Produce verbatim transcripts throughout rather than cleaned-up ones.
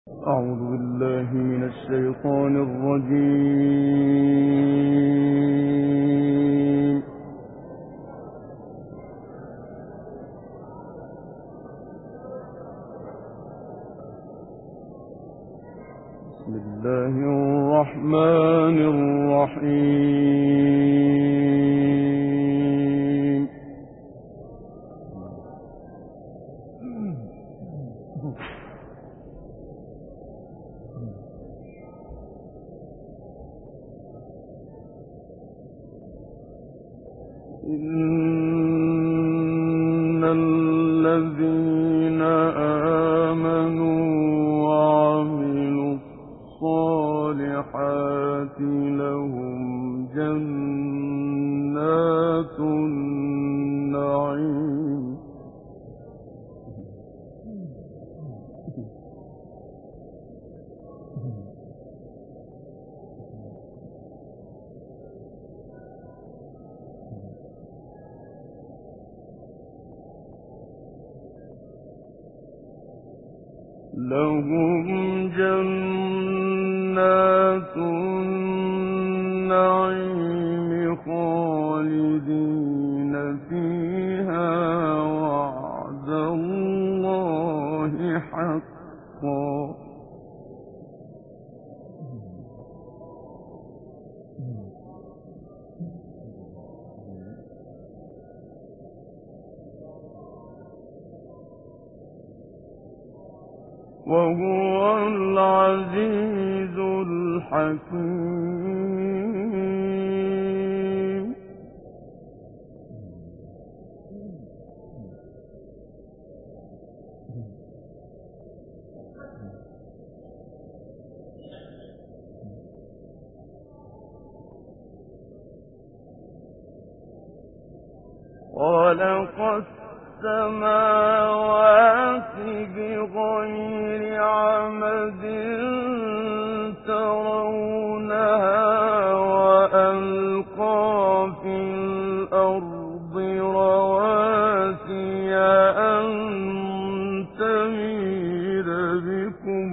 أعوذ بالله من الشيطان الرجيم. بسم الله الرحمن الرحيم. إن الذين آمنوا وعملوا الصالحات لهم جنات النعيم لهم جنات النعيم خالدين فيها وعد الله حقا وهو العزيز الحكيم. خلق السماوات بغير عمد ترونها وألقى في الأرض رواسي أن تميد بكم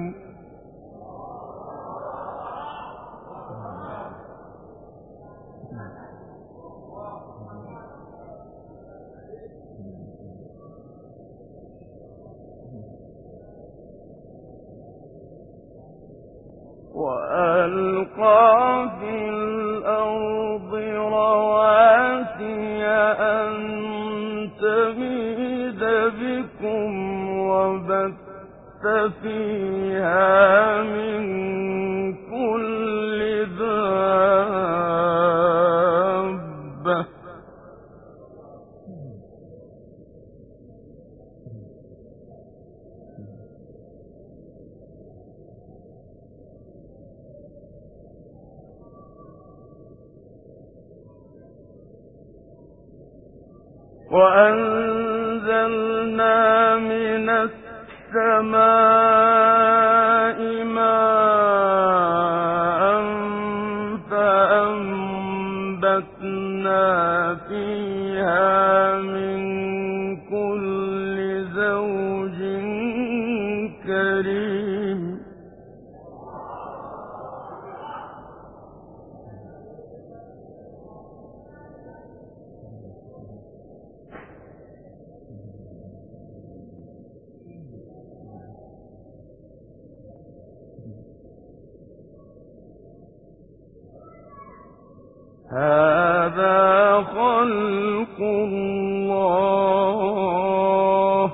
وألقى في الأرض رواسي أن تميد بكم وبث فيها من كل دابة وأنزلنا من السماء ماء فأنبتنا فيها من كل زوج كريم. هذا خلق الله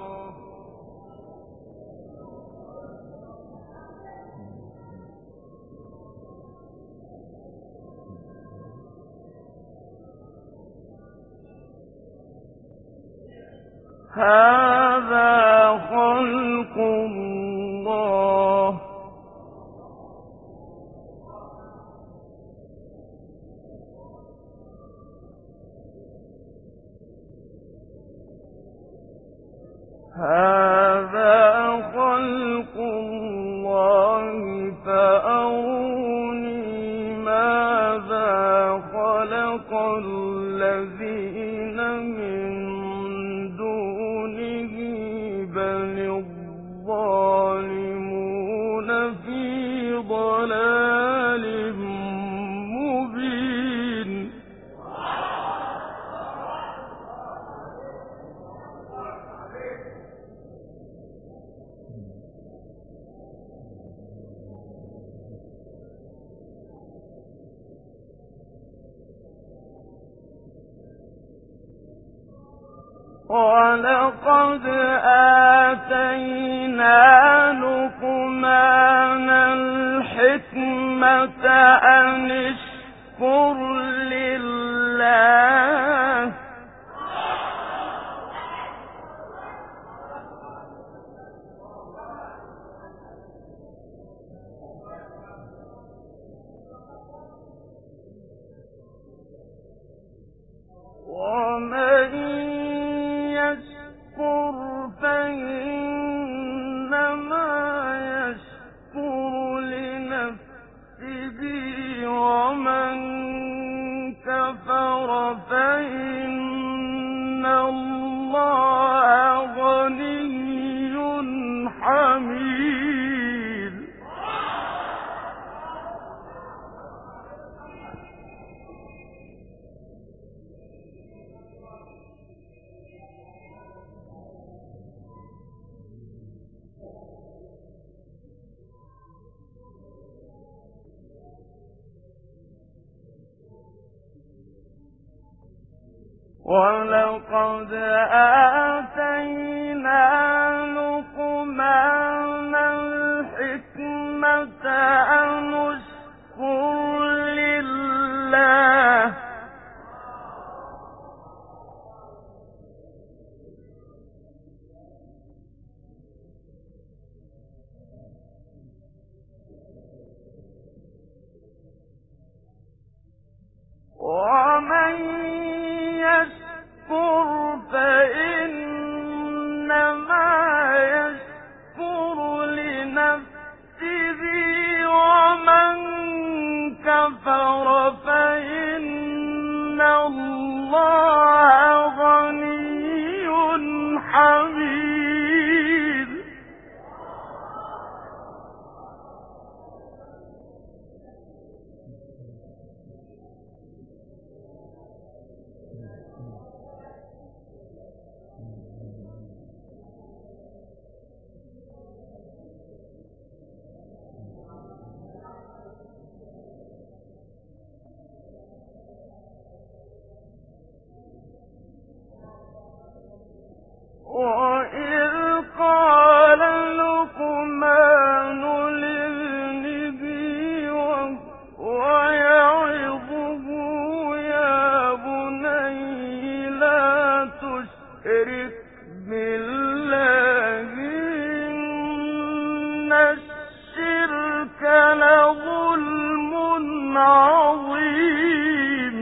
هذا خلق الله هذا خلق الله فأروني ماذا خلق الذين من دونه ضلال مبين وَلَقَدْ آتَيْنَا لُقْمَانَ الْحِكْمَةَ أَنِ اشْكُرْ لِلَّهِ وَمَن يَشْكُرْ فَإِنَّمَا يَشْكُرُ لِنَفْسِهِ وَمَن كَفَرَ فَإِنَّ اللَّهَ غَنِيٌّ حَمِيدٌ وَلَقَدْ آتَيْنَا لُقْمَانَ الْحِكْمَةَ أَنِ اشْكُرْ لِلَّهِ وَمَن يَشْكُرْ فَإِنَّمَا يَشْكُرُ لِنَفْسِهِ وَمَن كَفَرَ فَإِنَّ اللَّهَ غَنِيٌّ حَمِيدٌ وَإِذْ قَالَ لُقْمَانُ لِابْنِهِ وَهُوَ يَعِظُهُ يَا بُنَيَّ لَا تُشْرِكْ بِاللَّهِ إِنَّ الشِّرْكَ لَظُلْمٌ عَظِيمٌ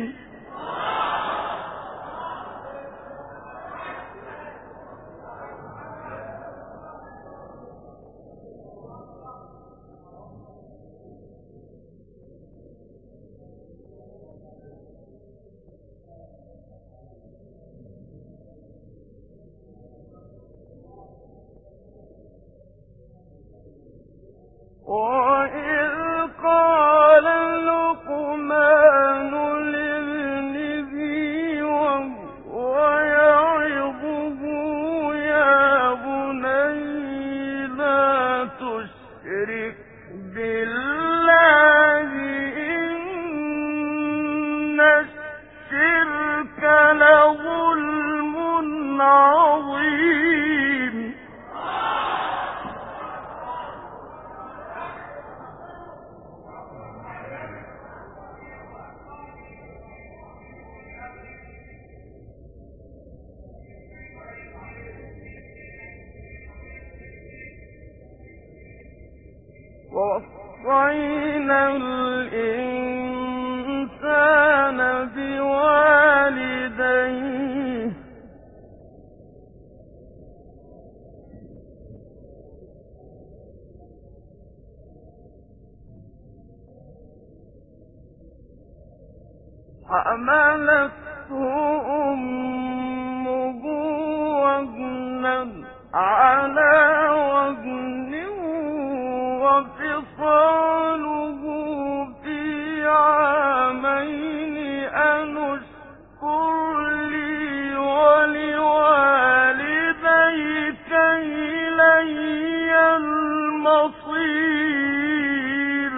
وَإِذْ قَالَ لُقْمَانُ لِابْنِهِ وَهُوَ يَعِظُهُ يَا بُنَيَّ لَا تُشْرِكْ بِاللَّهِ إِنَّ الشِّرْكَ لَظُلْمٌ عَظِيمٌ وَوَصَّيْنَا الْإِنسَانَ بِوَالِدَيْهِ حَمَلَتْهُ أُمُّهُ وَهْنًا عَلَىٰ وَهْنٍ وَفِصَالُهُ فِصَالُهُ فِي عَامَيْنِ أَنِ اشْكُرْ لِي وَلِوَالِدَيْكَ إِلَيَّ الْمَصِيرُ.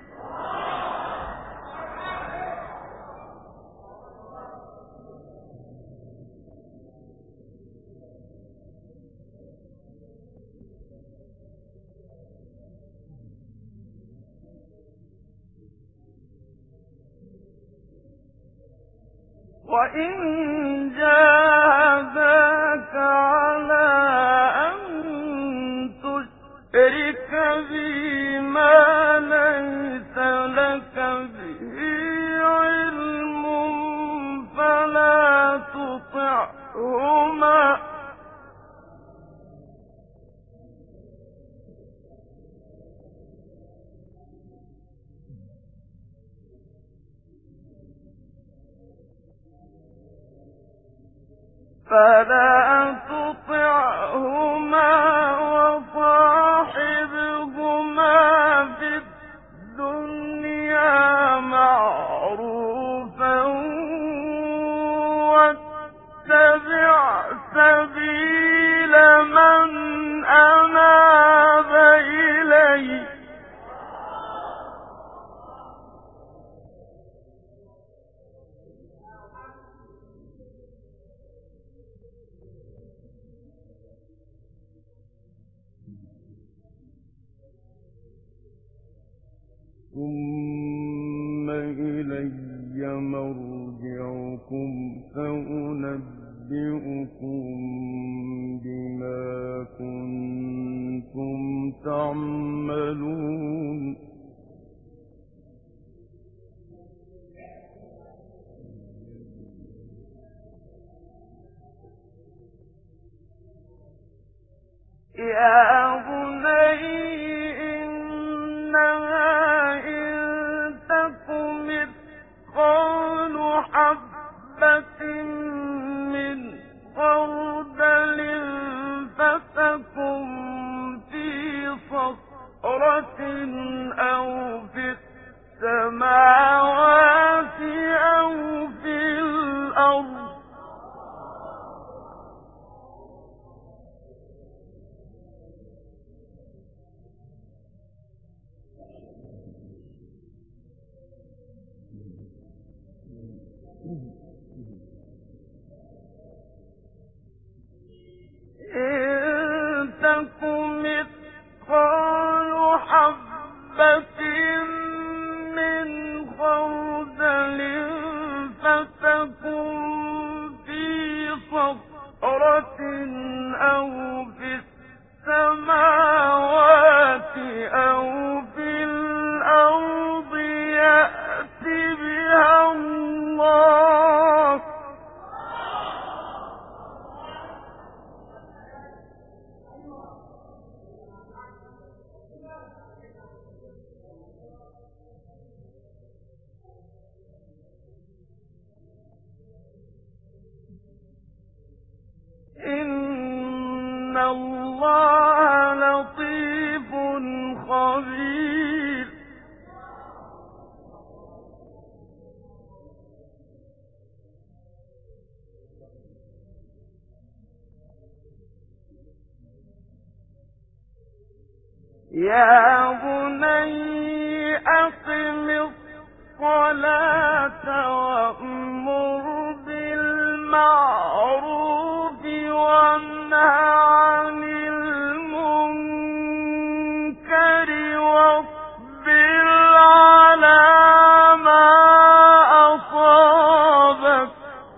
وَإِن جَاهَدَاكَ عَلَىٰ أَن تُشْرِكَ بِي مَا لَيْسَ لَكَ بِهِ عِلْمٌ فَلَا تُطِعْهُمَا فَلَا تُطِعْهُمَا وَصَاحِبْهُمَا فِي الدُّنْيَا مَعْرُوفًا وَاتَّبِعْ سَبِيلَ مَنْ أَنَابَ إِلَيَّ ۚ ثُمَّ إِلَيَّ مَرْجِعُكُمْ فَأُنَبِّئُكُم بِمَا كُنتُمْ تَعْمَلُونَ. يَا بُنَيَّ إِنَّهَا إِن تَكُ مِثْقَالُ حَبَّةٍ مِّنْ خَرْدَلٍ فَتَكُن فِي صَخْرَةٍ أَوْ فِي السَّمَاوَاتِ أَوْ فِي الْأَرْضِ إِن تَكُ مِثْقَالُ حَبَّةٍ مِّنْ خَرْدَلٍ فَتَكُن فِي صَخْرَةٍ أَوْ فِي السَّمَاوَاتِ أَوْ فِي الْأَرْضِ يَأْتِ بِهَا اللَّهُ ۚ إِنَّ اللَّهَ لَطِيفٌ خَبِيرٌ. يَا بُنَيَّ أَقِمِ الصَّلَاةَ وَأْمُرْ بِالْمَعْرُوفِ وَانْهَ عَنِ الْمُنكَرِ وَاصْبِرْ عَلَىٰ مَا أَصَابَكَ ۖ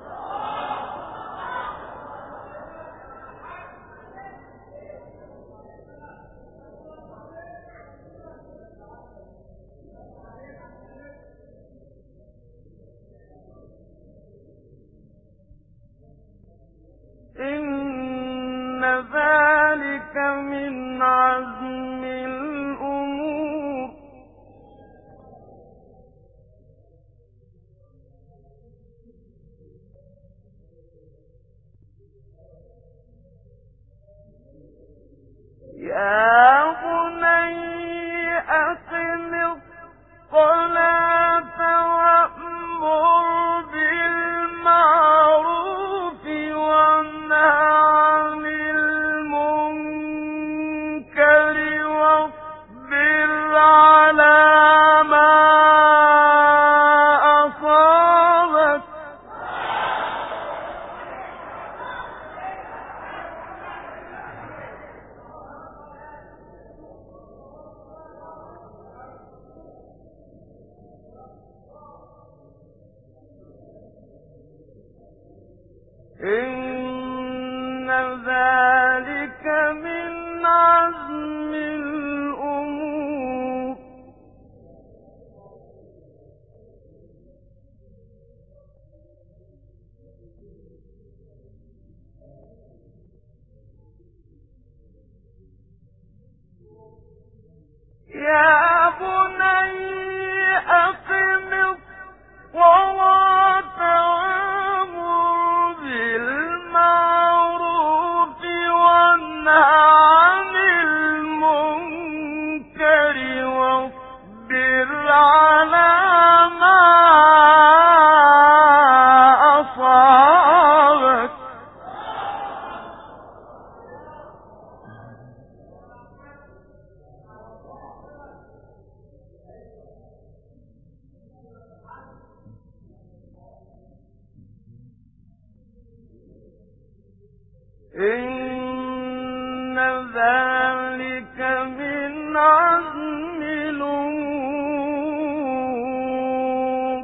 إِنَّ ذَٰلِكَ مِنْ عَزْمِ الْأُمُورِ. يَا بُنَيَّ أقم الصلاة وأمر بالمعروف وانه عن المنكر واصبر على ما أصابك إن ذلك من عزم الأمور يا بني أقم الصلاة وأمر بالمعروف وانه عن المنكر واصبر على ما أصابك إن ذلك من عزم الأمور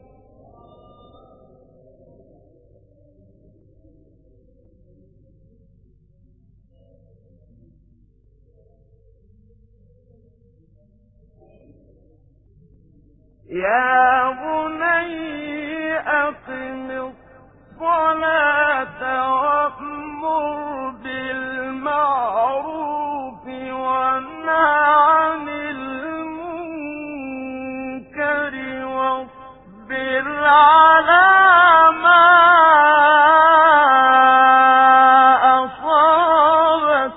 يا بني أقم الصلاة وأمر بالمعروف وانه عن المنكر واصبر على ما أصابك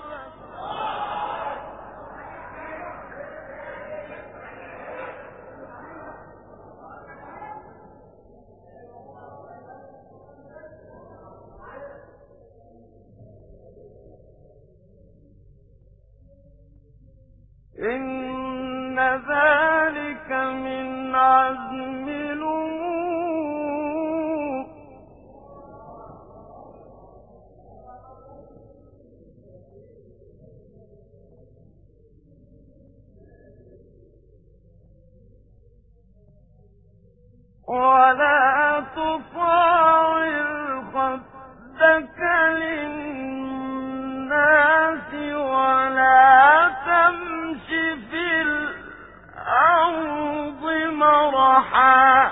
إن ذلك من عزم الأمور ولا تصاعر خدك للناس ولا تمش في الأرض مرحا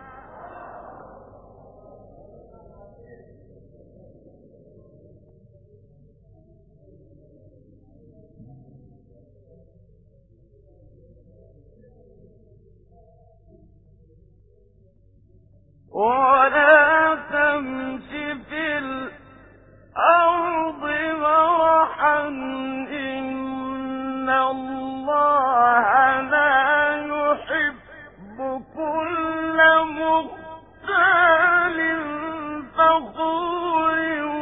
ولا تمش في الأرض مرحا إن الله لا يحب كل مختال فخور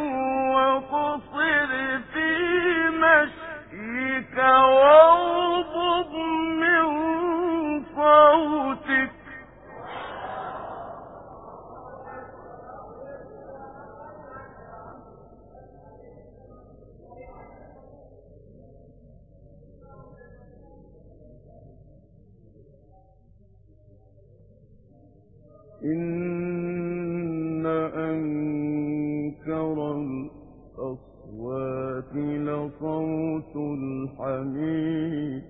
وقصر في مشيك واغضض من صوتك إن أنكر الأصوات لصوت الحمير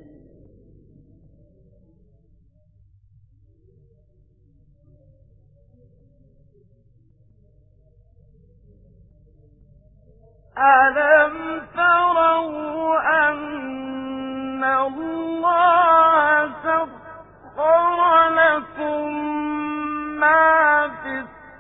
ألم تروا أن الله سخر لكم ما في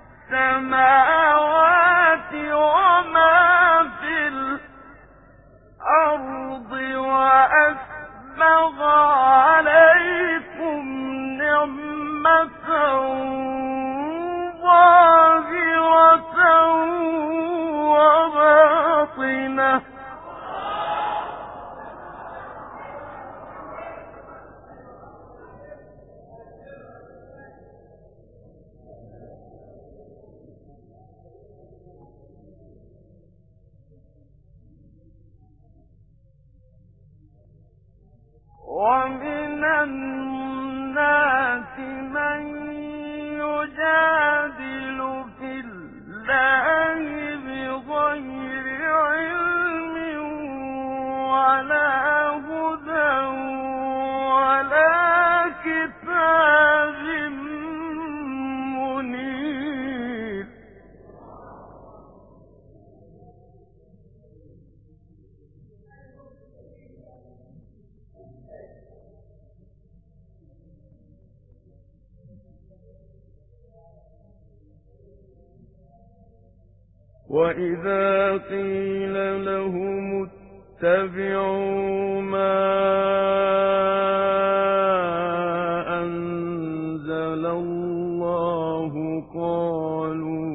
السماوات وما في الأرض وأسبغ عليكم ومن الناس من يجادل في الله بغير علم ولا هدى ولا كتاب منير. وَإِذَا قِيلَ لَهُمُ اتَّبِعُوا مَا أَنزَلَ اللَّهُ قَالُوا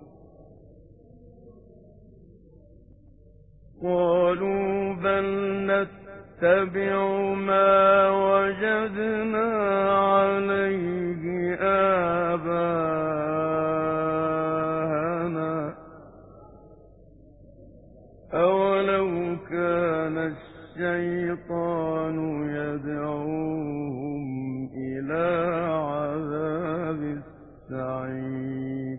قَالُوا بَلْ نَتَّبِعُ مَا وَجَدْنَا عَلَيْهِ آبَاءَنَا أَوَلَوْ كَانَ الشَّيْطَانُ يَدْعُوهُمْ إِلَىٰ عَذَابِ السَّعِيرِ.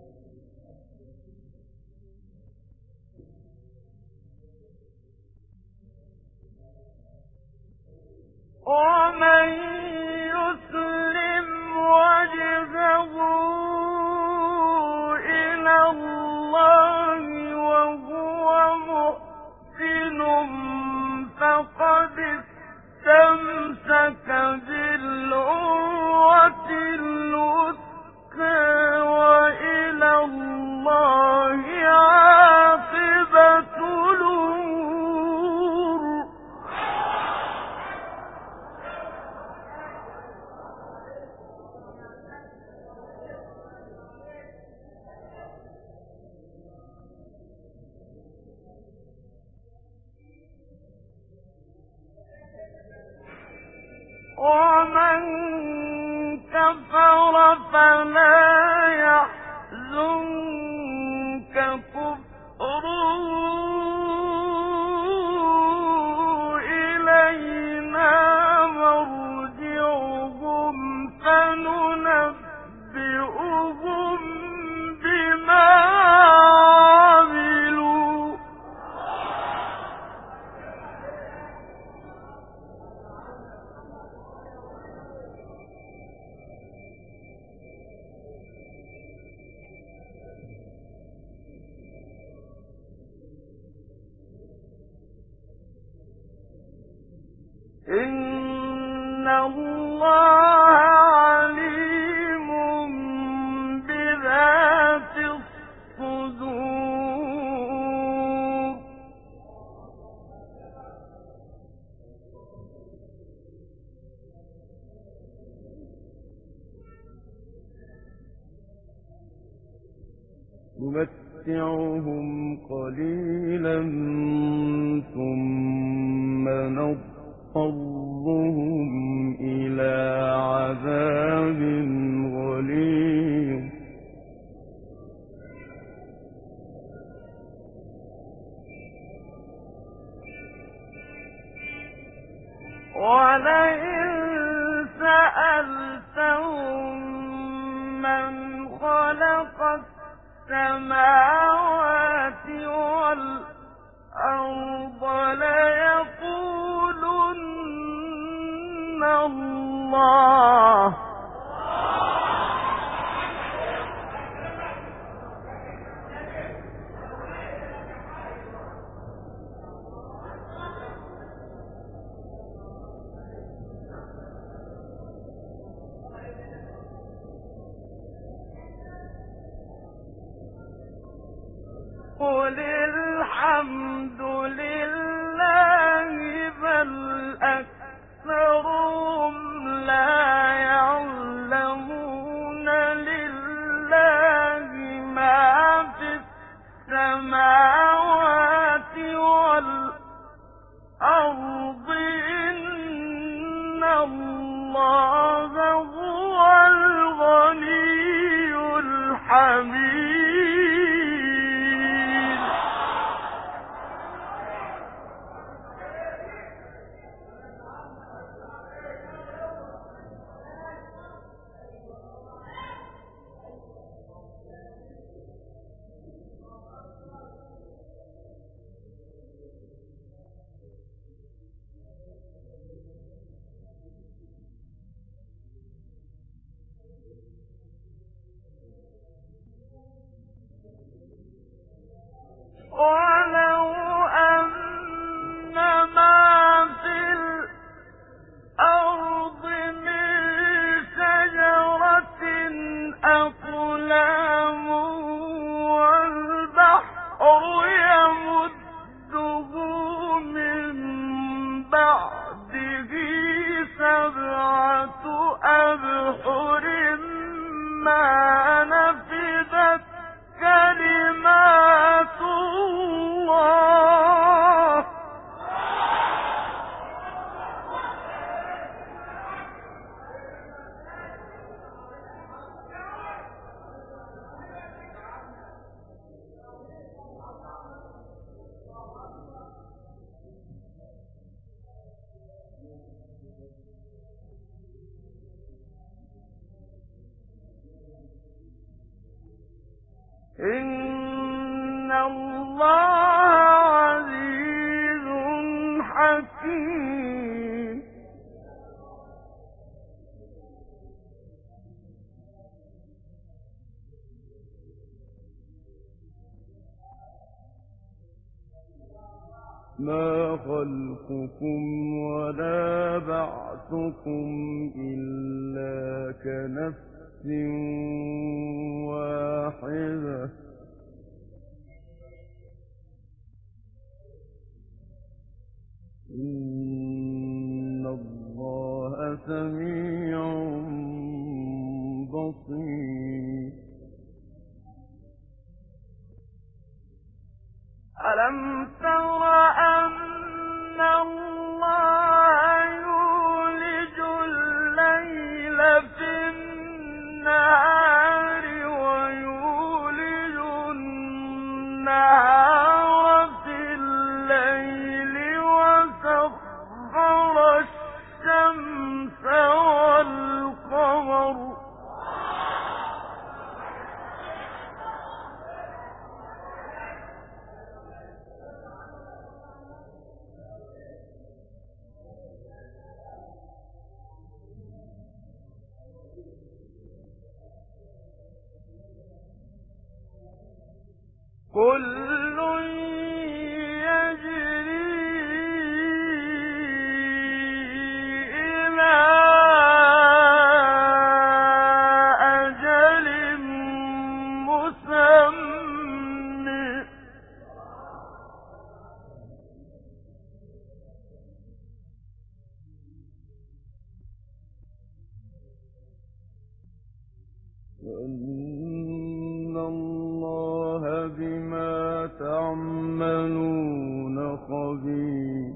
وَمَن يُسْلِمْ وَجْهَهُ إِلَى اللَّهِ وَهُوَ مُحْسِنٌ فَقَدِ اسْتَمْسَكَ بِالْعُرْوَةِ الْوُثْقَىٰ وَإِلَى اللَّهِ عَاقِبَةُ الْأُمُورِ. وَمَن كَفَرَ فَلَا يَحْزُنكَ كُفْرُهُ ۚ إِلَيْنَا مَرْجِعُهُمْ فَنُنَبِّئُهُم بِمَا عَمِلُوا. إِنَّ اللَّهَ عَلِيمٌ بِذَاتِ الصُّدُورِ. نُمَتِّعُهُمْ قَلِيلًا ثُمَّ نَضْطَرُّهُمْ إِلَىٰ عَذَابٍ غَلِيظٍ. وَلَئِن سَأَلْتَهُم مَّنْ خَلَقَ السَّمَاوَاتِ وَالْأَرْضَ لَيَقُولُنَّ اللَّهُ ۚ قُلِ الْحَمْدُ لِلَّهِ بَلْ أَكْثَرُهُمْ لَا يَعْلَمُونَ. لِلَّهِ مَا فِي السَّمَاوَاتِ وَالْأَرْضِ ۚ إِنَّ اللَّهَ هُوَ الْغَنِيُّ الْحَمِيدُ. إن الله عزيز حكيم. ما خلقكم ولا بعثكم إلا كنفس واحدة إن الله سميع بصير. ألم تر أن الله يولج الليل في النهار ويولج النهار في الليل وسخر الشمس والقمر كل يجري إلى أجل مسمى وأن الله بما تعملون خبير.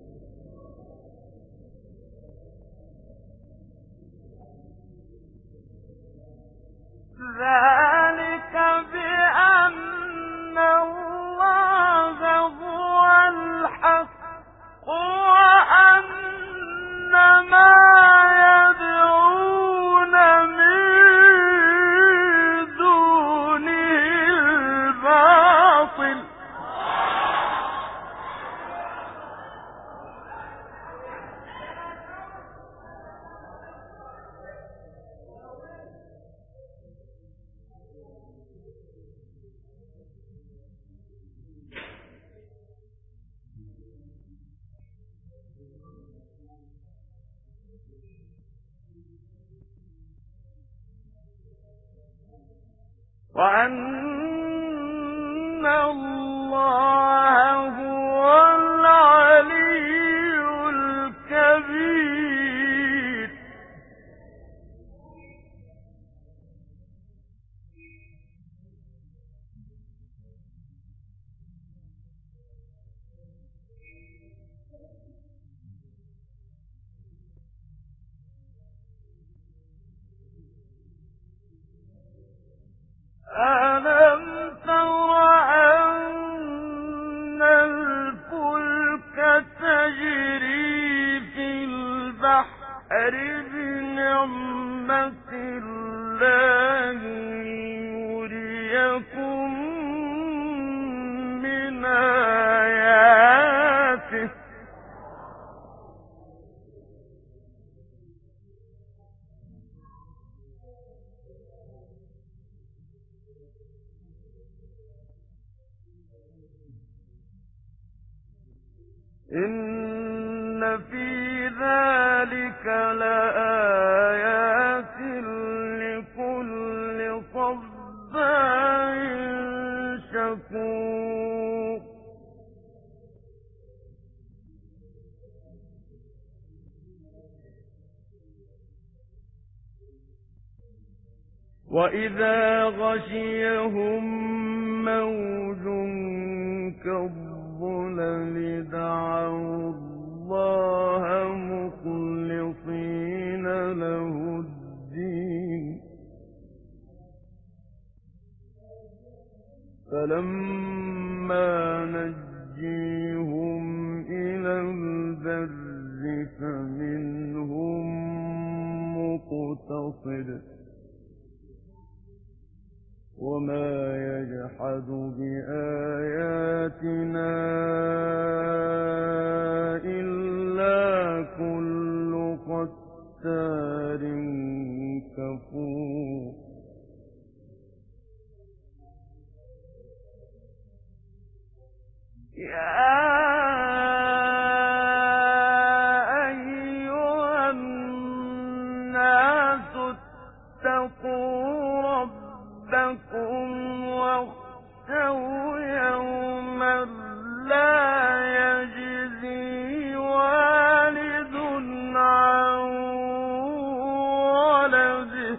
ذلك بأن الله هو الحق وأن ما يدعون من دونه الباطل وأن الله هو العلي الكبير. ألم تر أن الفلك تجري في البحر بنعمة الله ليريكم من آياته إن في ذلك لآيات لكل صبار شكور. وإذا غشيهم موج كالظلل دعوا الله مخلصين له الدين فلما نجيهم إلى البر فمنهم مقتصد وما يجحد بآياتنا إلا كل ختار كفور يا أيها الناس اتقوا ربكم واخشوا يوما لا يجزي والد عن ولده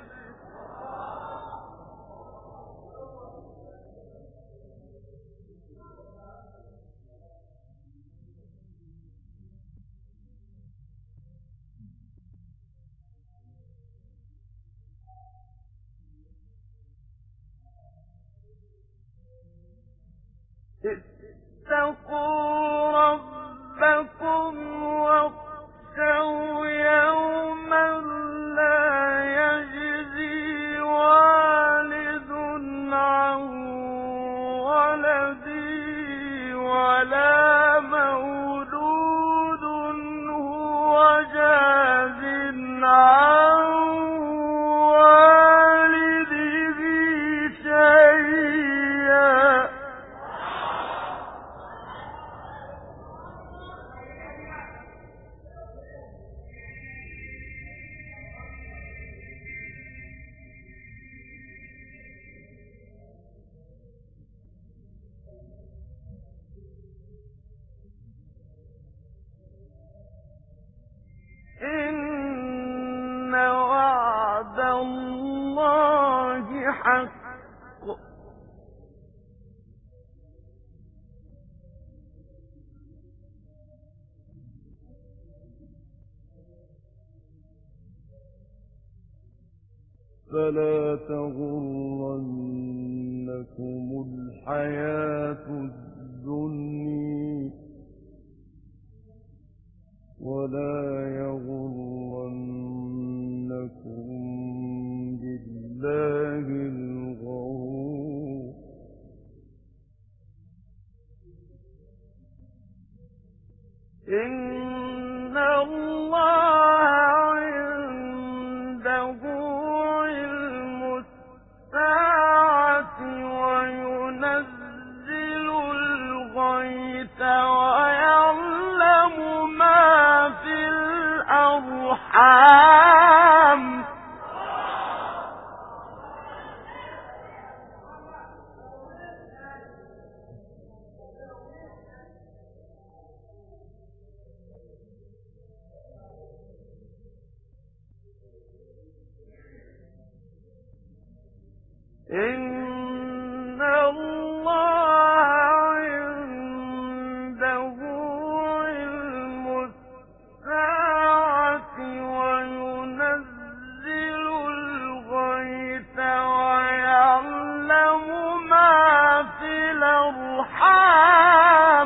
اتقوا ربكم واخشوا يوما لا يجزي والد عن ولده ولا مولود هو جاز عن والده شيئا إن وعد الله حق فلا تغرنكم الحياة الدنيا ولا يغرنكم بالله الغرور إن الله عنده علم الساعة وينزل الغيث ويعلم ما في الأرحام إن الله عنده علم الساعة وينزل الغيث ويعلم ما في الأرحام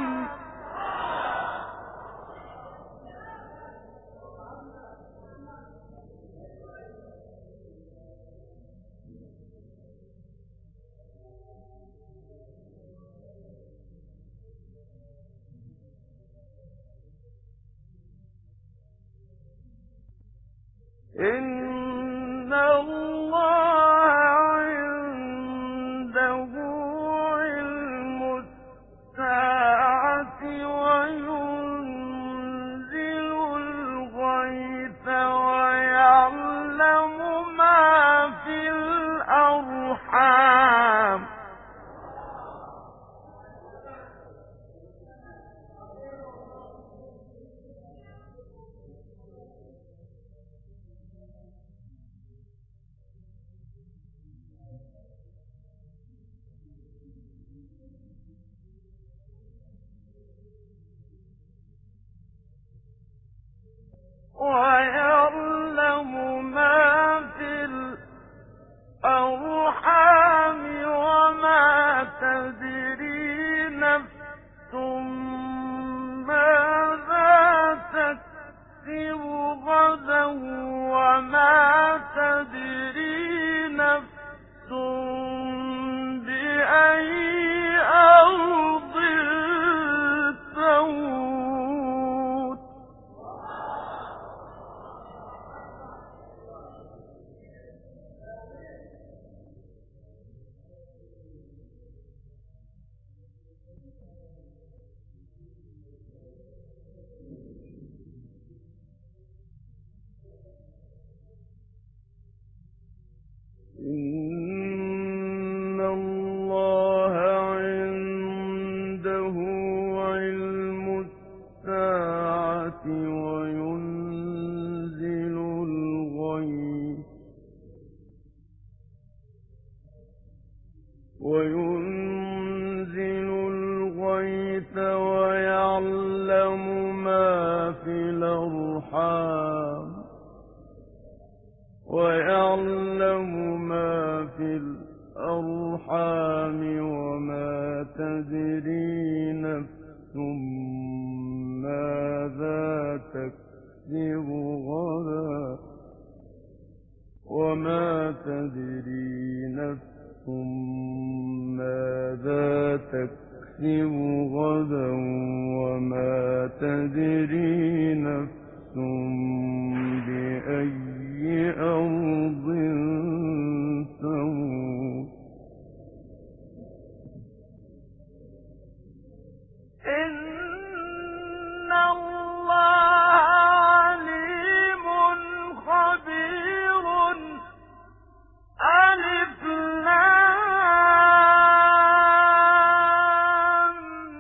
إن الله عنده علم الساعة وينزل الغيث ويعلم ما في الأرحام ويعلم ما في الأرحام وما تدري نفس ماذا تكسب غدا وما تدري نفس ويعلم ما في الأرحام وما تدري نفس ماذا تكسب غدا وما تدري نفس ماذا تكسب غدا وما تدري نفس بأي أرض تموت إن الله عليم خبير ألف لام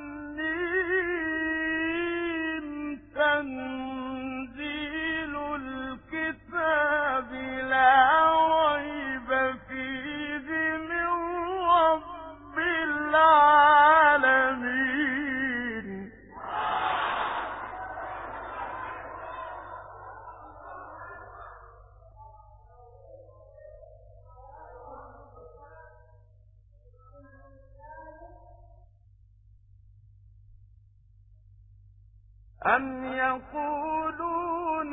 ميم تنزيل الكتاب لا ريب فيه من رب العالمين أم يقولون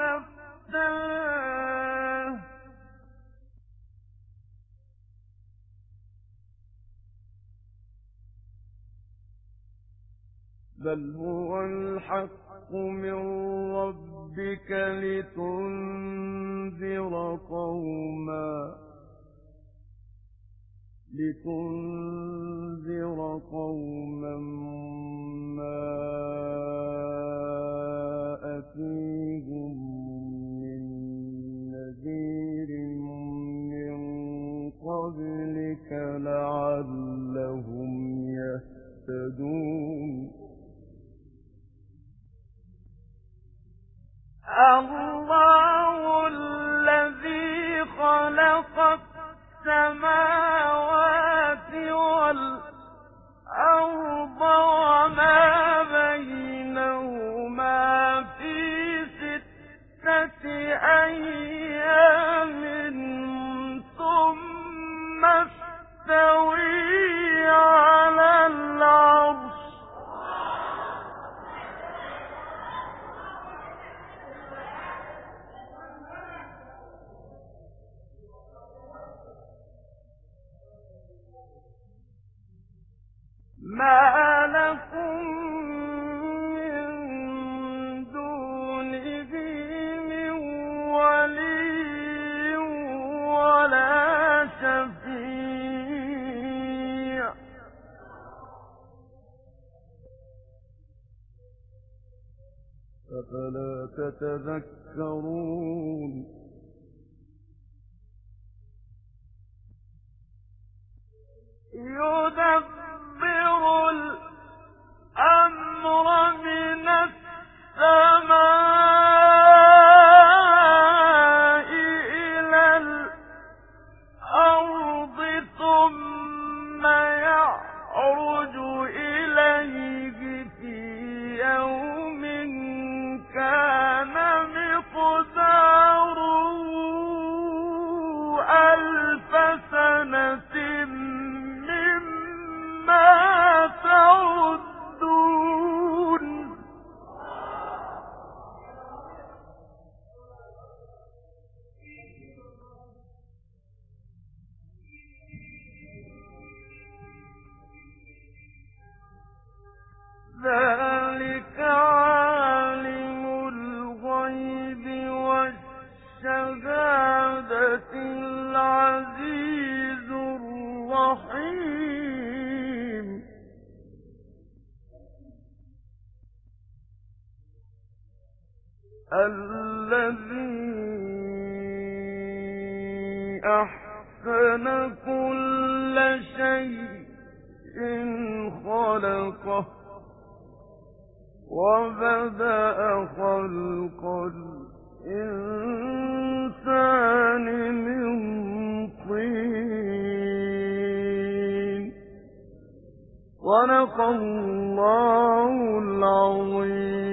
افتراه بل هو الحق من ربك لتنذر قوما لتنذر قوما ما أتيهم من نذير من قبلك لعلهم يهتدون الله الذي خلق السماوات والأرض وما بينهما في ستة أيام ثم استوى على العرش ما لكم من دونه من ولي ولا شفيع أفلا تتذكرون يدبر الأمر من السماء إلى الأرض ثم يعرج إليه في يوم كان مقداره ألف سنة مما تعدون ذلك عالم الغيب والشهادة العزيز الرحيم الذي أحسن كل شيء خلقه وبدأ خلق الإنسان من طين صدق الله العظيم.